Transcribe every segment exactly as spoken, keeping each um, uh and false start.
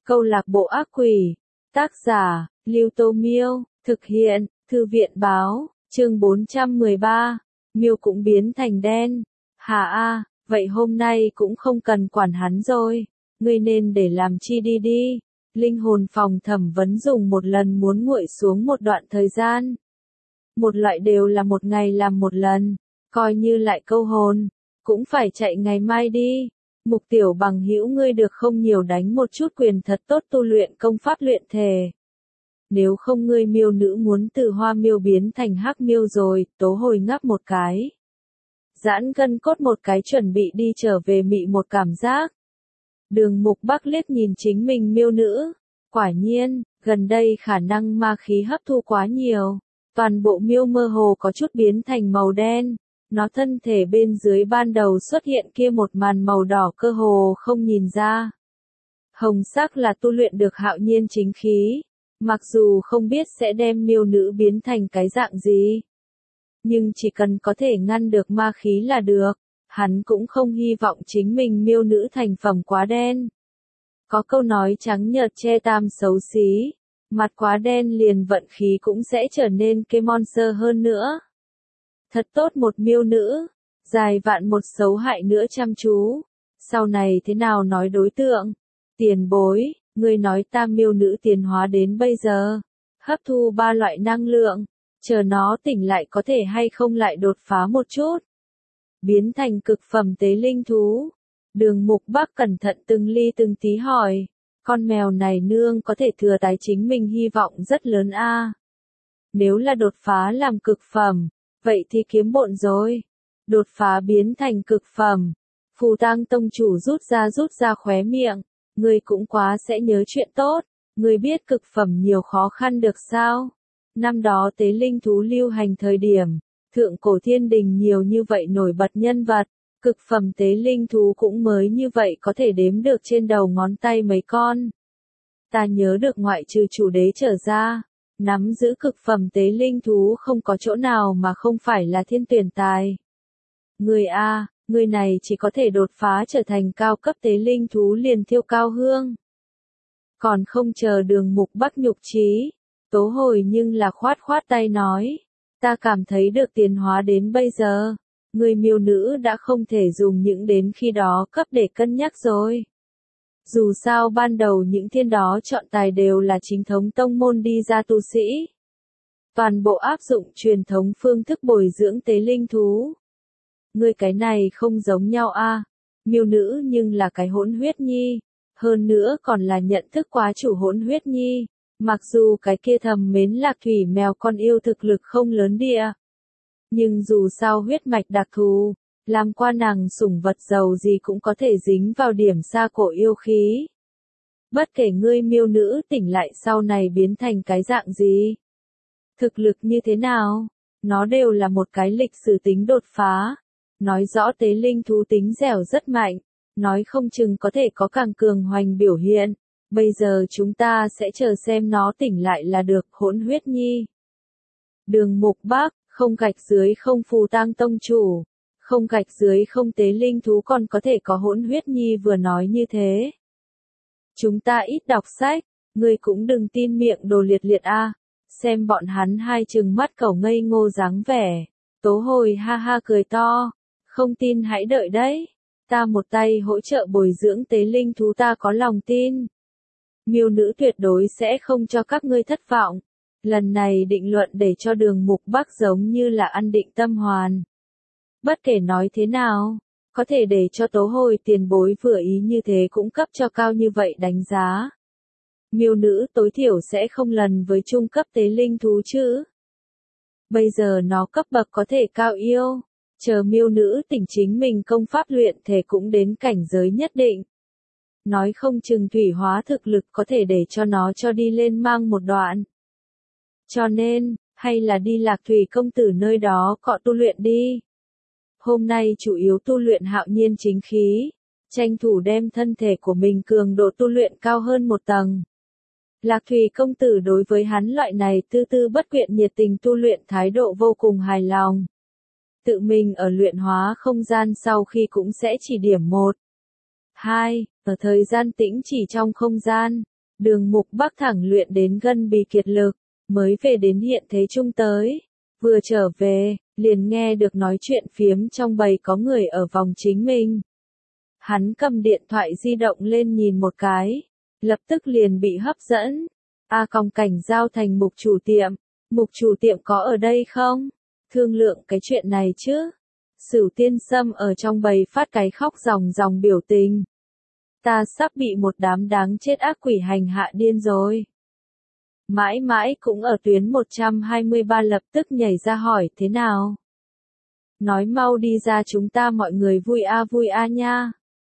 Câu lạc bộ ác quỷ. Tác giả, Lưu Tô Miêu. Thực hiện, Thư viện báo. Chương bốn trăm mười ba. Miêu cũng biến thành đen. Hà a, vậy hôm nay cũng không cần quản hắn rồi. Ngươi nên để làm chi đi đi. Linh hồn phòng thẩm vấn dùng một lần muốn nguội xuống một đoạn thời gian. Một loại đều là một ngày làm một lần. Coi như lại câu hồn. Cũng phải chạy ngày mai đi. Mục tiểu bằng hữu ngươi được không nhiều đánh một chút quyền thật tốt tu luyện công pháp luyện thể. Nếu không ngươi miêu nữ muốn từ hoa miêu biến thành hắc miêu rồi, tố hồi ngáp một cái. Giãn gân cốt một cái chuẩn bị đi trở về mị một cảm giác. Đường Mục Bắc liếc nhìn chính mình miêu nữ. Quả nhiên, gần đây khả năng ma khí hấp thu quá nhiều. Toàn bộ miêu mơ hồ có chút biến thành màu đen. Nó thân thể bên dưới ban đầu xuất hiện kia một màn màu đỏ cơ hồ không nhìn ra. Hồng sắc là tu luyện được hạo nhiên chính khí. Mặc dù không biết sẽ đem miêu nữ biến thành cái dạng gì. Nhưng chỉ cần có thể ngăn được ma khí là được. Hắn cũng không hy vọng chính mình miêu nữ thành phẩm quá đen. Có câu nói trắng nhợt che tam xấu xí. Mặt quá đen liền vận khí cũng sẽ trở nên cái monster hơn nữa. Thật tốt một miêu nữ. Dài vạn một xấu hại nữa chăm chú. Sau này thế nào nói đối tượng? Tiền bối, ngươi nói ta miêu nữ tiến hóa đến bây giờ. Hấp thu ba loại năng lượng. Chờ nó tỉnh lại có thể hay không lại đột phá một chút. Biến thành cực phẩm tế linh thú. Đường Mục Bắc cẩn thận từng ly từng tí hỏi. Con mèo này nương có thể thừa tái chính mình hy vọng rất lớn a. Nếu là đột phá làm cực phẩm, vậy thì kiếm bộn rồi. Đột phá biến thành cực phẩm. Phù Tang tông chủ rút ra rút ra khóe miệng. Ngươi cũng quá sẽ nhớ chuyện tốt. Ngươi biết cực phẩm nhiều khó khăn được sao? Năm đó tế linh thú lưu hành thời điểm. Thượng cổ thiên đình nhiều như vậy nổi bật nhân vật. Cực phẩm tế linh thú cũng mới như vậy có thể đếm được trên đầu ngón tay mấy con. Ta nhớ được ngoại trừ chủ đế trở ra. Nắm giữ cực phẩm tế linh thú không có chỗ nào mà không phải là thiên tuyển tài. Người A, người này chỉ có thể đột phá trở thành cao cấp tế linh thú liền thiêu cao hương. Còn không chờ Đường Mục Bắc nhục trí. Tố hồi nhưng là khoát khoát tay nói. Ta cảm thấy được tiến hóa đến bây giờ. Người miêu nữ đã không thể dùng những đến khi đó cấp để cân nhắc rồi. Dù sao ban đầu những thiên đó chọn tài đều là chính thống tông môn đi ra tu sĩ. Toàn bộ áp dụng truyền thống phương thức bồi dưỡng tế linh thú. Người cái này không giống nhau a. À. Miêu nữ nhưng là cái hỗn huyết nhi. Hơn nữa còn là nhận thức quá chủ hỗn huyết nhi. Mặc dù cái kia thầm mến Lạc Thủy mèo con yêu thực lực không lớn địa. Nhưng dù sao huyết mạch đặc thù, làm qua nàng sủng vật giàu gì cũng có thể dính vào điểm xa cổ yêu khí. Bất kể ngươi miêu nữ tỉnh lại sau này biến thành cái dạng gì, thực lực như thế nào, nó đều là một cái lịch sử tính đột phá. Nói rõ tế linh thú tính dẻo rất mạnh, nói không chừng có thể có càng cường hoành biểu hiện. Bây giờ chúng ta sẽ chờ xem nó tỉnh lại là được, hỗn huyết nhi. Đường Mục Bắc. Không gạch dưới không Phù Tang tông chủ. Không gạch dưới không tế linh thú còn có thể có hỗn huyết nhi vừa nói như thế. Chúng ta ít đọc sách. Ngươi cũng đừng tin miệng đồ liệt liệt a. À. Xem bọn hắn hai trừng mắt cẩu ngây ngô dáng vẻ. Tố hồi ha ha cười to. Không tin hãy đợi đấy. Ta một tay hỗ trợ bồi dưỡng tế linh thú ta có lòng tin. Miêu nữ tuyệt đối sẽ không cho các ngươi thất vọng. Lần này định luận để cho Đường Mục Bắc giống như là ăn định tâm hoàn. Bất kể nói thế nào, có thể để cho tố hồi tiền bối vừa ý như thế cũng cấp cho cao như vậy đánh giá. Miêu nữ tối thiểu sẽ không lần với trung cấp tế linh thú chứ. Bây giờ nó cấp bậc có thể cao yêu. Chờ miêu nữ tỉnh chính mình công pháp luyện thể cũng đến cảnh giới nhất định. Nói không chừng thủy hóa thực lực có thể để cho nó cho đi lên mang một đoạn. Cho nên, hay là đi Lạc Thủy công tử nơi đó cọ tu luyện đi. Hôm nay chủ yếu tu luyện hạo nhiên chính khí, tranh thủ đem thân thể của mình cường độ tu luyện cao hơn một tầng. Lạc Thủy công tử đối với hắn loại này tư tư bất quyện nhiệt tình tu luyện thái độ vô cùng hài lòng. Tự mình ở luyện hóa không gian sau khi cũng sẽ chỉ điểm một. Hai, ở thời gian tĩnh chỉ trong không gian, Đường Mục Bắc thẳng luyện đến gân bì kiệt lực, mới về đến hiện thế trung tới. Vừa trở về, liền nghe được nói chuyện phiếm trong bầy có người ở vòng chính mình. Hắn cầm điện thoại di động lên nhìn một cái, lập tức liền bị hấp dẫn. A Còng Cảnh giao thành Mục chủ tiệm, Mục chủ tiệm có ở đây không? Thương lượng cái chuyện này chứ. Sửu Tiên Sâm ở trong bầy phát cái khóc ròng ròng biểu tình. Ta sắp bị một đám đáng chết ác quỷ hành hạ điên rồi. Mãi mãi cũng ở tuyến một trăm hai mươi ba lập tức nhảy ra hỏi thế nào? Nói mau đi ra chúng ta mọi người vui a vui a nha.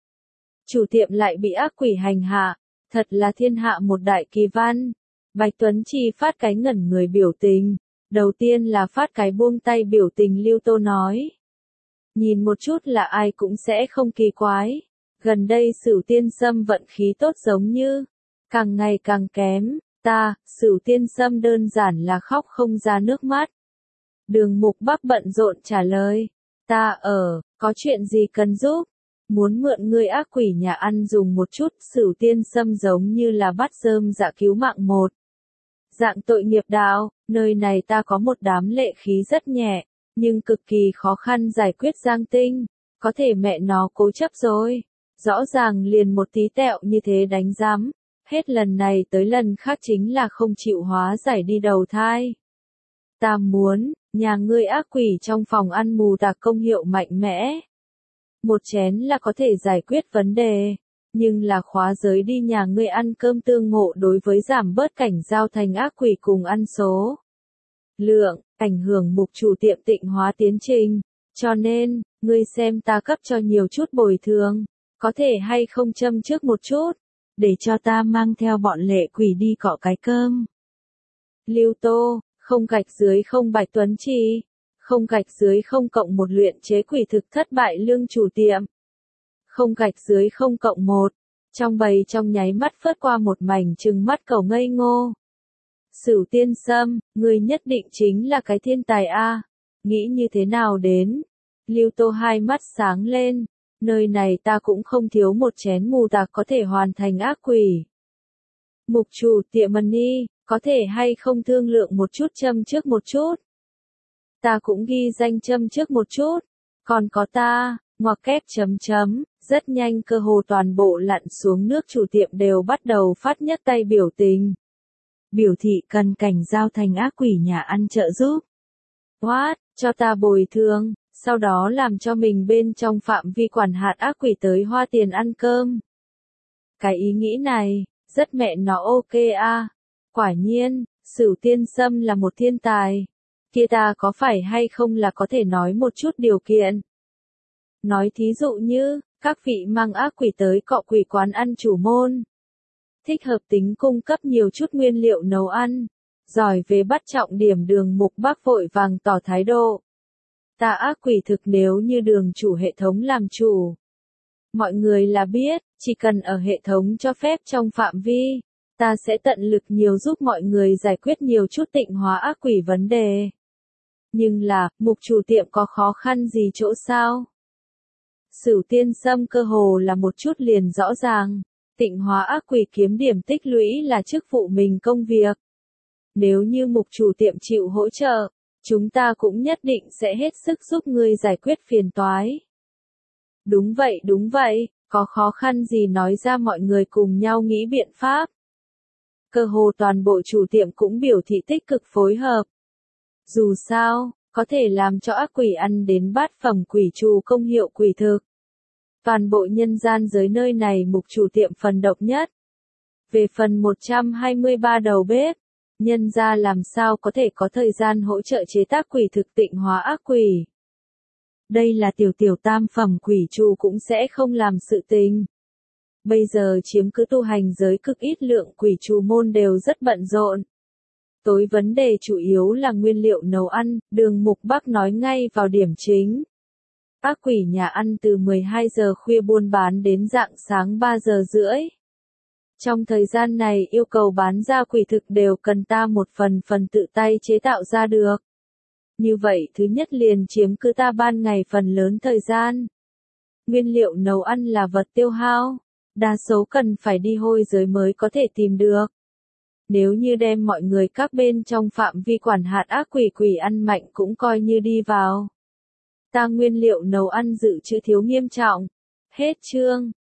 Chủ tiệm lại bị ác quỷ hành hạ, thật là thiên hạ một đại kỳ văn. Bạch Tuấn Chi phát cái ngẩn người biểu tình, đầu tiên là phát cái buông tay biểu tình Lưu Tô nói. Nhìn một chút là ai cũng sẽ không kỳ quái, gần đây Sửu Tiên Sâm vận khí tốt giống như, càng ngày càng kém, ta, Sửu Tiên Sâm đơn giản là khóc không ra nước mắt. Đường Mục Bắc bận rộn trả lời, ta ở, có chuyện gì cần giúp? Muốn mượn ngươi ác quỷ nhà ăn dùng một chút. Sửu Tiên Sâm giống như là bắt rơm dạ cứu mạng một. Dạng tội nghiệp đạo, nơi này ta có một đám lệ khí rất nhẹ, nhưng cực kỳ khó khăn giải quyết giang tinh, có thể mẹ nó cố chấp rồi. Rõ ràng liền một tí tẹo như thế đánh giám, hết lần này tới lần khác chính là không chịu hóa giải đi đầu thai. Ta muốn, nhà ngươi ác quỷ trong phòng ăn mù tạc công hiệu mạnh mẽ. Một chén là có thể giải quyết vấn đề, nhưng là khóa giới đi nhà ngươi ăn cơm tương ngộ đối với giảm bớt cảnh giao thành ác quỷ cùng ăn số lượng, ảnh hưởng Mục chủ tiệm tịnh hóa tiến trình, cho nên, ngươi xem ta cấp cho nhiều chút bồi thường, có thể hay không châm trước một chút, để cho ta mang theo bọn lệ quỷ đi cọ cái cơm. Lưu Tô, không gạch dưới không Bạch Tuấn Chi, không gạch dưới không cộng một luyện chế quỷ thực thất bại lương chủ tiệm. Không gạch dưới không cộng một, trong bầy trong nháy mắt phớt qua một mảnh trừng mắt cầu ngây ngô. Sửu Tiên Sâm, ngươi nhất định chính là cái thiên tài a, nghĩ như thế nào đến? Lưu Tô hai mắt sáng lên, nơi này ta cũng không thiếu một chén mù tạc có thể hoàn thành ác quỷ. Mục chủ tiệm Money, có thể hay không thương lượng một chút châm trước một chút? Ta cũng ghi danh châm trước một chút, còn có ta, ngoặc kép chấm chấm, rất nhanh cơ hồ toàn bộ lặn xuống nước chủ tiệm đều bắt đầu phát nhất tay biểu tình. Biểu thị cần cảnh giao thành ác quỷ nhà ăn trợ giúp. What, cho ta bồi thường, sau đó làm cho mình bên trong phạm vi quản hạt ác quỷ tới hoa tiền ăn cơm. Cái ý nghĩ này, rất mẹ nó ok a. Quả nhiên, Sửu Tiên Sâm là một thiên tài. Kia ta có phải hay không là có thể nói một chút điều kiện. Nói thí dụ như, các vị mang ác quỷ tới cọ quỷ quán ăn chủ môn. Thích hợp tính cung cấp nhiều chút nguyên liệu nấu ăn. Giỏi về bắt trọng điểm. Đường Mục Bắc vội vàng tỏ thái độ. Ta ác quỷ thực nếu như đường chủ hệ thống làm chủ. Mọi người là biết, chỉ cần ở hệ thống cho phép trong phạm vi, ta sẽ tận lực nhiều giúp mọi người giải quyết nhiều chút tịnh hóa ác quỷ vấn đề. Nhưng là, Mục chủ tiệm có khó khăn gì chỗ sao? Sửu Tiên Sâm cơ hồ là một chút liền rõ ràng, tịnh hóa ác quỷ kiếm điểm tích lũy là chức vụ mình công việc. Nếu như Mục chủ tiệm chịu hỗ trợ, chúng ta cũng nhất định sẽ hết sức giúp ngươi giải quyết phiền toái. Đúng vậy đúng vậy, có khó khăn gì nói ra mọi người cùng nhau nghĩ biện pháp. Cơ hồ toàn bộ chủ tiệm cũng biểu thị tích cực phối hợp. Dù sao, có thể làm cho ác quỷ ăn đến bát phẩm quỷ trù công hiệu quỷ thực. Toàn bộ nhân gian giới nơi này Mục chủ tiệm phần độc nhất. Về phần một trăm hai mươi ba đầu bếp, nhân gia làm sao có thể có thời gian hỗ trợ chế tác quỷ thực tịnh hóa ác quỷ. Đây là tiểu tiểu tam phẩm quỷ trù cũng sẽ không làm sự tình. Bây giờ chiếm cứ tu hành giới cực ít lượng quỷ trù môn đều rất bận rộn. Tối vấn đề chủ yếu là nguyên liệu nấu ăn, Đường Mục Bắc nói ngay vào điểm chính. Ác quỷ nhà ăn từ mười hai giờ khuya buôn bán đến rạng sáng ba giờ rưỡi. Trong thời gian này yêu cầu bán ra quỷ thực đều cần ta một phần phần tự tay chế tạo ra được. Như vậy thứ nhất liền chiếm cứ ta ban ngày phần lớn thời gian. Nguyên liệu nấu ăn là vật tiêu hao. Đa số cần phải đi hôi giới mới có thể tìm được. Nếu như đem mọi người các bên trong phạm vi quản hạt ác quỷ quỷ ăn mạnh cũng coi như đi vào. Ta nguyên liệu nấu ăn dự trữ thiếu nghiêm trọng. Hết chương.